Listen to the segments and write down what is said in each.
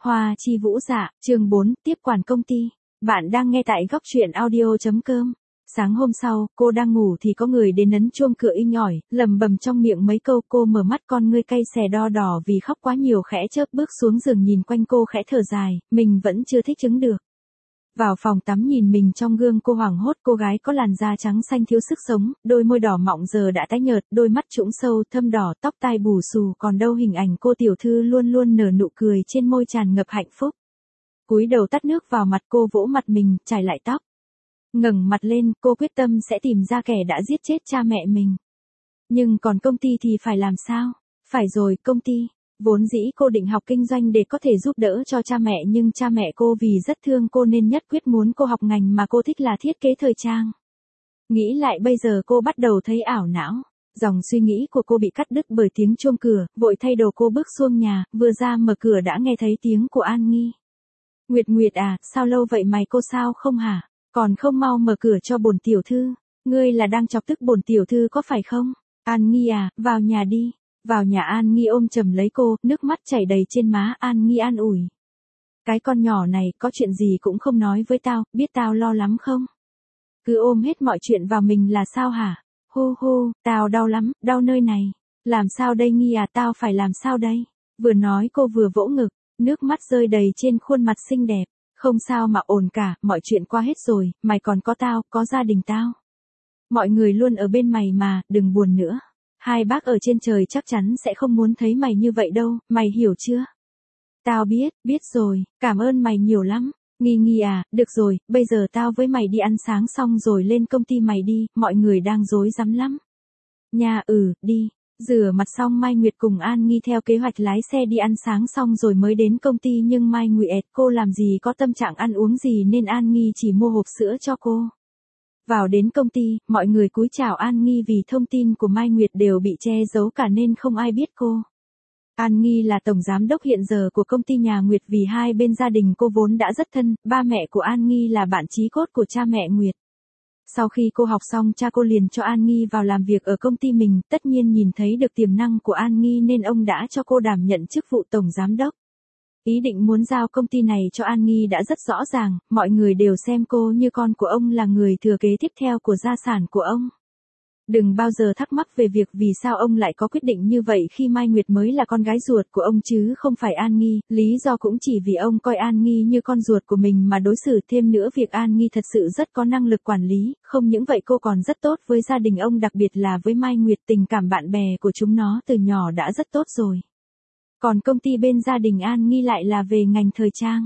Hoa chi vũ dạ, chương 4, tiếp quản công ty. Bạn đang nghe tại góc truyện audio.com. Sáng hôm sau, cô đang ngủ thì có người đến ấn chuông cửa inh ỏi, lầm bầm trong miệng mấy câu. Cô mở mắt, con ngươi cay xè đo đỏ vì khóc quá nhiều, khẽ chớp bước xuống giường nhìn quanh cô khẽ thở dài, mình vẫn chưa thích ứng được. Vào phòng tắm nhìn mình trong gương, cô hoảng hốt. Cô gái có làn da trắng xanh thiếu sức sống, đôi môi đỏ mọng giờ đã tái nhợt, đôi mắt trũng sâu thâm đỏ, tóc tai bù xù, còn đâu hình ảnh cô tiểu thư luôn luôn nở nụ cười trên môi tràn ngập hạnh phúc. Cúi đầu tắt nước vào mặt, cô vỗ mặt mình, chải lại tóc. Ngẩng mặt lên, cô quyết tâm sẽ tìm ra kẻ đã giết chết cha mẹ mình. Nhưng còn công ty thì phải làm sao? Phải rồi, công ty. Vốn dĩ cô định học kinh doanh để có thể giúp đỡ cho cha mẹ, nhưng cha mẹ cô vì rất thương cô nên nhất quyết muốn cô học ngành mà cô thích là thiết kế thời trang. Nghĩ lại bây giờ cô bắt đầu thấy ảo não. Dòng suy nghĩ của cô bị cắt đứt bởi tiếng chuông cửa, vội thay đồ cô bước xuống nhà, vừa ra mở cửa đã nghe thấy tiếng của An Nghi. Nguyệt Nguyệt à, sao lâu vậy mày, cô sao không hả? Còn không mau mở cửa cho bổn tiểu thư. Ngươi là đang chọc tức bổn tiểu thư có phải không? An Nghi à, vào nhà đi. Vào nhà. An Nghi ôm chầm lấy cô, nước mắt chảy đầy trên má. An Nghi an ủi. Cái con nhỏ này, có chuyện gì cũng không nói với tao, biết tao lo lắm không? Cứ ôm hết mọi chuyện vào mình là sao hả? Hu hu, tao đau lắm, đau nơi này. Làm sao đây Nghi à, tao phải làm sao đây? Vừa nói cô vừa vỗ ngực, nước mắt rơi đầy trên khuôn mặt xinh đẹp. Không sao mà ổn cả, mọi chuyện qua hết rồi, mày còn có tao, có gia đình tao. Mọi người luôn ở bên mày mà, đừng buồn nữa. Hai bác ở trên trời chắc chắn sẽ không muốn thấy mày như vậy đâu, mày hiểu chưa? Tao biết rồi, cảm ơn mày nhiều lắm. Nghi Nghi à, được rồi, bây giờ tao với mày đi ăn sáng xong rồi lên công ty mày đi, mọi người đang rối rắm lắm. Nha, đi. Rửa mặt xong Mai Nguyệt cùng An Nghi theo kế hoạch lái xe đi ăn sáng xong rồi mới đến công ty, nhưng Mai Nguyệt cô làm gì có tâm trạng ăn uống gì nên An Nghi chỉ mua hộp sữa cho cô. Vào đến công ty, mọi người cúi chào An Nghi vì thông tin của Mai Nguyệt đều bị che giấu cả nên không ai biết cô. An Nghi là tổng giám đốc hiện giờ của công ty nhà Nguyệt, vì hai bên gia đình cô vốn đã rất thân, ba mẹ của An Nghi là bạn chí cốt của cha mẹ Nguyệt. Sau khi cô học xong, cha cô liền cho An Nghi vào làm việc ở công ty mình, tất nhiên nhìn thấy được tiềm năng của An Nghi nên ông đã cho cô đảm nhận chức vụ tổng giám đốc. Ý định muốn giao công ty này cho An Nghi đã rất rõ ràng, mọi người đều xem cô như con của ông, là người thừa kế tiếp theo của gia sản của ông. Đừng bao giờ thắc mắc về việc vì sao ông lại có quyết định như vậy khi Mai Nguyệt mới là con gái ruột của ông chứ không phải An Nghi, lý do cũng chỉ vì ông coi An Nghi như con ruột của mình mà đối xử. Thêm nữa, việc An Nghi thật sự rất có năng lực quản lý, không những vậy cô còn rất tốt với gia đình ông, đặc biệt là với Mai Nguyệt, tình cảm bạn bè của chúng nó từ nhỏ đã rất tốt rồi. Còn công ty bên gia đình An Nghi lại là về ngành thời trang.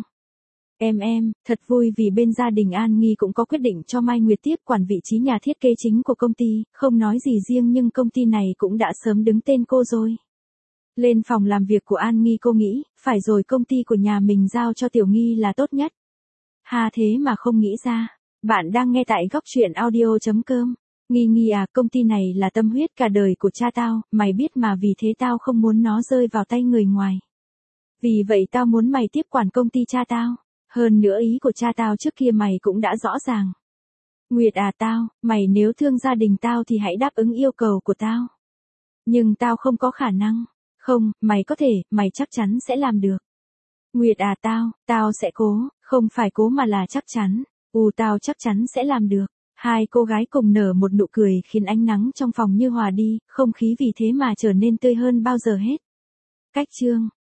Em, thật vui vì bên gia đình An Nghi cũng có quyết định cho Mai Nguyệt tiếp quản vị trí nhà thiết kế chính của công ty, không nói gì riêng nhưng công ty này cũng đã sớm đứng tên cô rồi. Lên phòng làm việc của An Nghi cô nghĩ, phải rồi, công ty của nhà mình giao cho Tiểu Nghi là tốt nhất. Ha, thế mà không nghĩ ra. Bạn đang nghe tại góc truyện audio.com. Nghi à, công ty này là tâm huyết cả đời của cha tao, mày biết mà, vì thế tao không muốn nó rơi vào tay người ngoài. Vì vậy tao muốn mày tiếp quản công ty cha tao. Hơn nữa ý của cha tao trước kia mày cũng đã rõ ràng. Nguyệt à, mày nếu thương gia đình tao thì hãy đáp ứng yêu cầu của tao. Nhưng tao không có khả năng. Không, mày có thể, mày chắc chắn sẽ làm được. Nguyệt à, tao sẽ cố, không phải cố mà là chắc chắn. Tao chắc chắn sẽ làm được. Hai cô gái cùng nở một nụ cười khiến ánh nắng trong phòng như hòa đi, không khí vì thế mà trở nên tươi hơn bao giờ hết. Cách chương